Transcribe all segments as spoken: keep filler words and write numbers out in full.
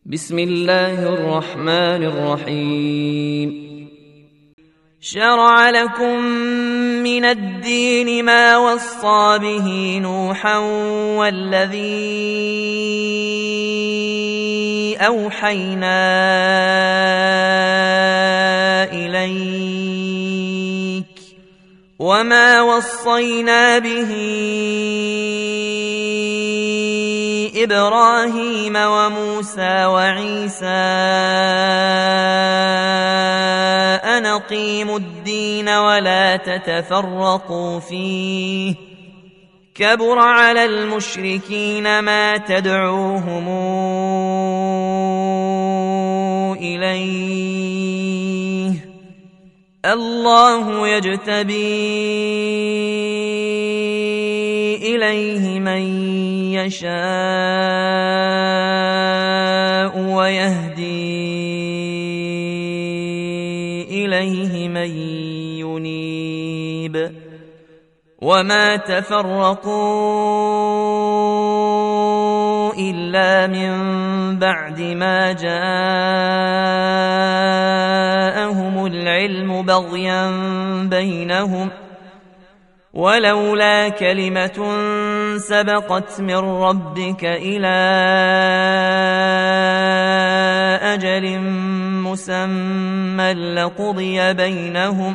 بسم الله الرحمن الرحيم. شرع لكم من الدين ما وصى به نوحا والذي أوحينا إليك وما وصينا به إبراهيم وموسى وعيسى أن أقيموا الدين ولا تتفرقوا فيه كبر على المشركين ما تدعوهم إليه الله يجتبي إليه من يشاء ويهدي إليه من ينيب وما تفرقوا إلا من بعد ما جاءهم العلم بغيا بينهم ولولا كلمة سبقت من ربك إلى أجل مسمى لقضي بينهم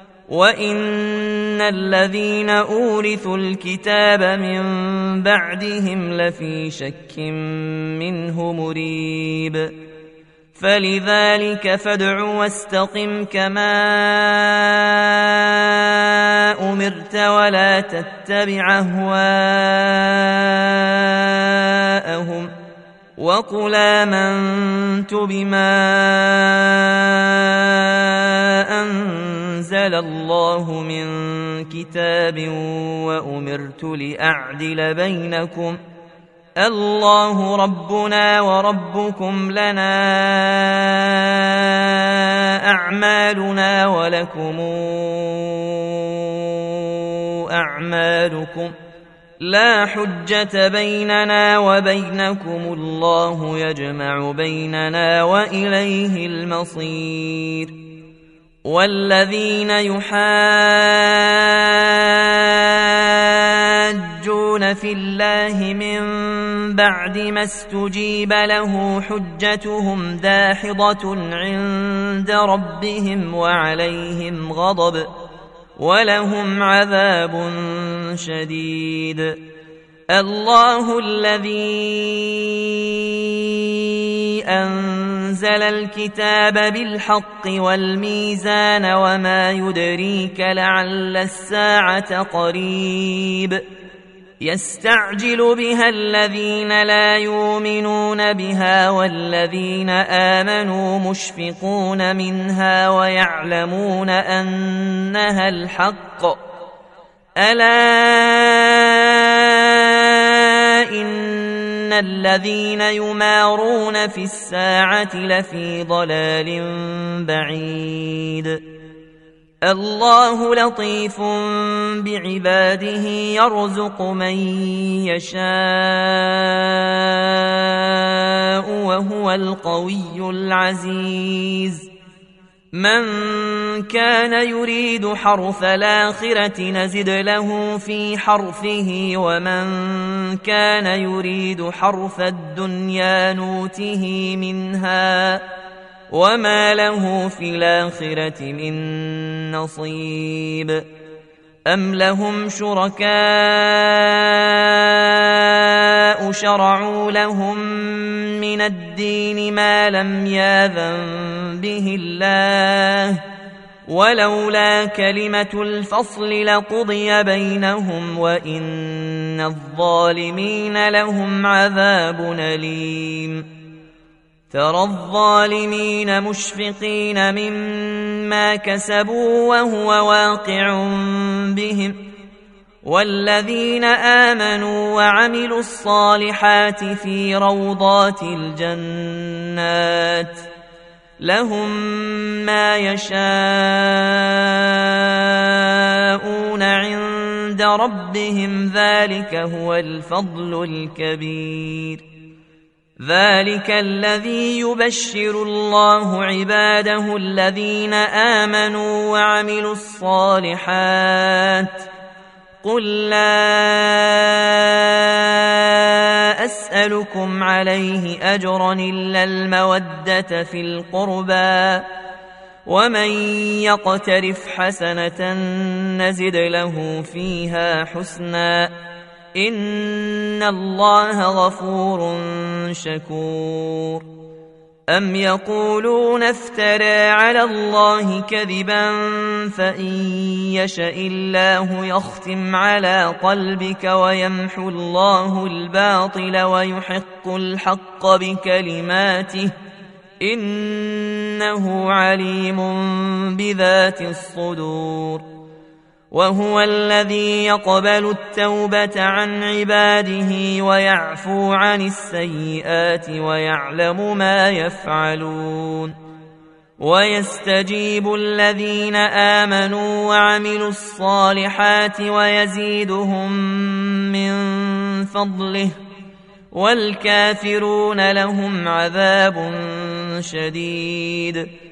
وإن الذين أورثوا الكتاب من بعدهم لفي شك منه مريب فلذلك فادع واستقم كما أمرت ولا تتبع أهواءهم وقل آمنت بما أنزل الله من كتاب وأمرت لأعدل بينكم الله ربنا وربكم لنا أعمالنا ولكم أعمالكم لا حجة بيننا وبينكم الله يجمع بيننا وإليه المصير والذين يحاجون في الله من بعد ما استجيب له حجتهم داحضة عند ربهم وعليهم غضب ولهم عذاب شديد الله الذي أنزل الكتاب بالحق والميزان وما يدريك لعل الساعة قريب يستعجل بها الذين لا يؤمنون بها والذين آمنوا مشفقون منها ويعلمون أنها الحق ألا إن الذين يمارون في الساعة لفي ضلال بعيد الله لطيف بعباده يرزق من يشاء وهو القوي العزيز من كان يريد حرث الآخرة نزد له في حرثه ومن كان يريد حرث الدنيا نوته منها وما له في الآخرة من نصيب أم لهم شركاء شرعوا لهم من الدين ما لم يأذن به الله ولولا كلمة الفصل لقضي بينهم وإن الظالمين لهم عذاب أليم ترى الظالمين مشفقين مما كسبوا وهو واقع بهم والذين آمنوا وعملوا الصالحات في روضات الجنات لهم ما يشاءون عند ربهم ذلك هو الفضل الكبير ذلك الذي يبشر الله عباده الذين آمنوا وعملوا الصالحات قل لا أسألكم عليه أجرا إلا المودة في القربى ومن يقترف حسنة نزد له فيها حسنا إن الله غفور شكور أم يقولون افترى على الله كذبا فإن يشأ الله يختم على قلبك ويمحو الله الباطل ويحق الحق بكلماته إنه عليم بذات الصدور وهو الذي يقبل التوبة عن عباده ويعفو عن السيئات ويعلم ما يفعلون ويستجيب الذين آمنوا وعملوا الصالحات ويزيدهم من فضله والكافرون لهم عذاب شديد